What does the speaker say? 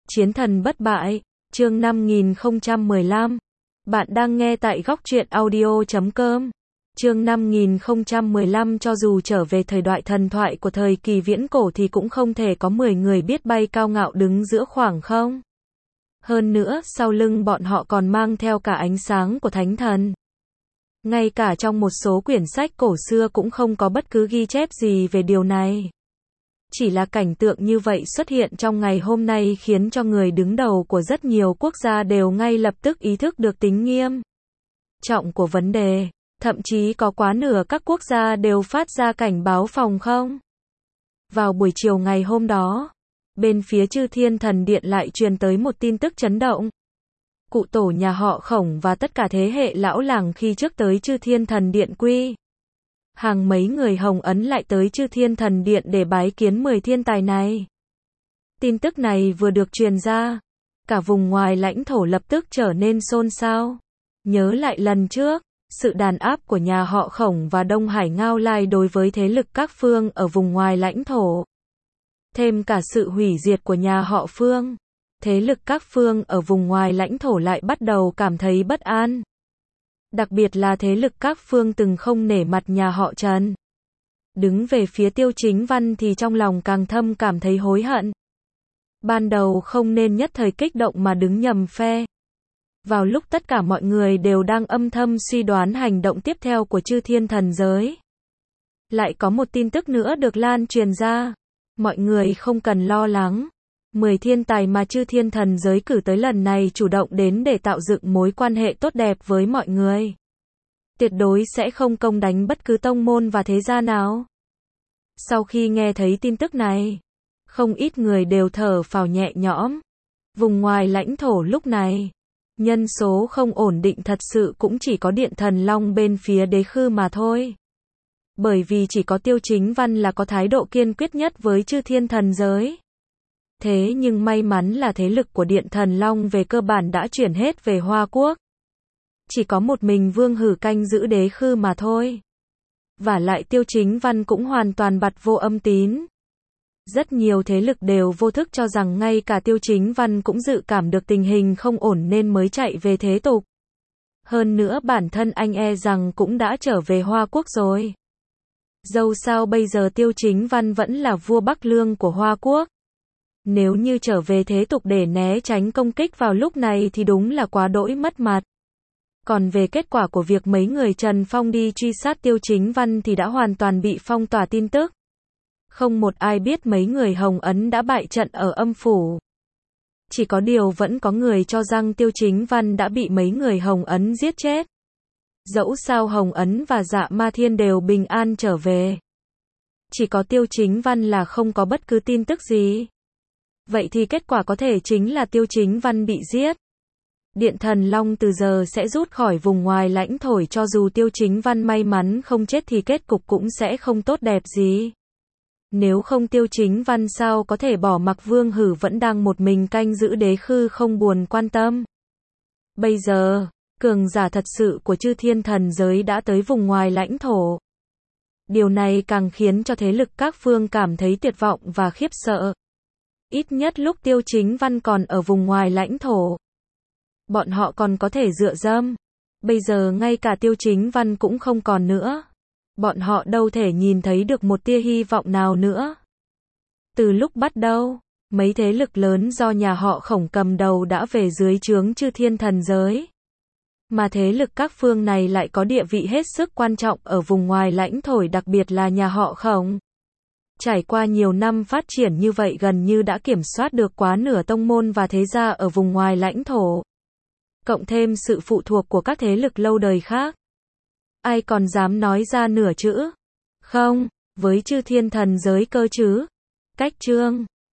Chiến thần bất bại, chương 5015. Bạn đang nghe tại góc truyện audio.com. Chương 5015. Cho dù trở về thời đại thần thoại của thời kỳ viễn cổ thì cũng không thể có 10 người biết bay cao ngạo đứng giữa khoảng không. Hơn nữa, sau lưng bọn họ còn mang theo cả ánh sáng của thánh thần. Ngay cả trong một số quyển sách cổ xưa cũng không có bất cứ ghi chép gì về điều này. Chỉ là cảnh tượng như vậy xuất hiện trong ngày hôm nay khiến cho người đứng đầu của rất nhiều quốc gia đều ngay lập tức ý thức được tính nghiêm trọng của vấn đề. Thậm chí có quá nửa các quốc gia đều phát ra cảnh báo phòng không. Vào buổi chiều ngày hôm đó, bên phía Chư Thiên Thần Điện lại truyền tới một tin tức chấn động. Cụ tổ nhà họ Khổng và tất cả thế hệ lão làng khi trước tới Chư Thiên Thần Điện quy. Hàng mấy người Hồng Ấn lại tới Chư Thiên Thần Điện để bái kiến 10 thiên tài này. Tin tức này vừa được truyền ra, cả vùng ngoài lãnh thổ lập tức trở nên xôn xao. Nhớ lại lần trước, sự đàn áp của nhà họ Khổng và Đông Hải Ngao Lai đối với thế lực các phương ở vùng ngoài lãnh thổ. Thêm cả sự hủy diệt của nhà họ Phương. Thế lực các phương ở vùng ngoài lãnh thổ lại bắt đầu cảm thấy bất an. Đặc biệt là thế lực các phương từng không nể mặt nhà họ Trần. Đứng về phía Tiêu Chính Văn thì trong lòng càng thâm cảm thấy hối hận. Ban đầu không nên nhất thời kích động mà đứng nhầm phe. Vào lúc tất cả mọi người đều đang âm thầm suy đoán hành động tiếp theo của Chư Thiên Thần Giới. Lại có một tin tức nữa được lan truyền ra. Mọi người không cần lo lắng. 10 thiên tài mà Chư Thiên Thần Giới cử tới lần này chủ động đến để tạo dựng mối quan hệ tốt đẹp với mọi người. Tuyệt đối sẽ không công đánh bất cứ tông môn và thế gia nào. Sau khi nghe thấy tin tức này, không ít người đều thở phào nhẹ nhõm. Vùng ngoài lãnh thổ lúc này, nhân số không ổn định thật sự cũng chỉ có Điện Thần Long bên phía Đế Khư mà thôi. Bởi vì chỉ có Tiêu Chính Văn là có thái độ kiên quyết nhất với Chư Thiên Thần Giới. Thế nhưng may mắn là thế lực của Điện Thần Long về cơ bản đã chuyển hết về Hoa Quốc. Chỉ có một mình Vương Hử canh giữ Đế Khư mà thôi. Vả lại Tiêu Chính Văn cũng hoàn toàn bặt vô âm tín. Rất nhiều thế lực đều vô thức cho rằng ngay cả Tiêu Chính Văn cũng dự cảm được tình hình không ổn nên mới chạy về thế tục. Hơn nữa bản thân anh e rằng cũng đã trở về Hoa Quốc rồi. Dẫu sao bây giờ Tiêu Chính Văn vẫn là vua Bắc Lương của Hoa Quốc. Nếu như trở về thế tục để né tránh công kích vào lúc này thì đúng là quá đỗi mất mặt. Còn về kết quả của việc mấy người Trần Phong đi truy sát Tiêu Chính Văn thì đã hoàn toàn bị phong tỏa tin tức. Không một ai biết mấy người Hồng Ấn đã bại trận ở âm phủ. Chỉ có điều vẫn có người cho rằng Tiêu Chính Văn đã bị mấy người Hồng Ấn giết chết. Dẫu sao Hồng Ấn và Dạ Ma Thiên đều bình an trở về. Chỉ có Tiêu Chính Văn là không có bất cứ tin tức gì. Vậy thì kết quả có thể chính là Tiêu Chính Văn bị giết. Điện Thần Long từ giờ sẽ rút khỏi vùng ngoài lãnh thổ, cho dù Tiêu Chính Văn may mắn không chết thì kết cục cũng sẽ không tốt đẹp gì. Nếu không Tiêu Chính Văn sao có thể bỏ mặc Vương Hử vẫn đang một mình canh giữ Đế Khư không buồn quan tâm. Bây giờ, cường giả thật sự của Chư Thiên Thần Giới đã tới vùng ngoài lãnh thổ. Điều này càng khiến cho thế lực các phương cảm thấy tuyệt vọng và khiếp sợ. Ít nhất lúc Tiêu Chính Văn còn ở vùng ngoài lãnh thổ, bọn họ còn có thể dựa dẫm. Bây giờ ngay cả Tiêu Chính Văn cũng không còn nữa. Bọn họ đâu thể nhìn thấy được một tia hy vọng nào nữa. Từ lúc bắt đầu, mấy thế lực lớn do nhà họ Khổng cầm đầu đã về dưới trướng Chư Thiên Thần Giới. Mà thế lực các phương này lại có địa vị hết sức quan trọng ở vùng ngoài lãnh thổ, đặc biệt là nhà họ Khổng. Trải qua nhiều năm phát triển như vậy gần như đã kiểm soát được quá nửa tông môn và thế gia ở vùng ngoài lãnh thổ. Cộng thêm sự phụ thuộc của các thế lực lâu đời khác. Ai còn dám nói ra nửa chữ? Không, với Chư Thiên Thần Giới cơ chứ? Cách chương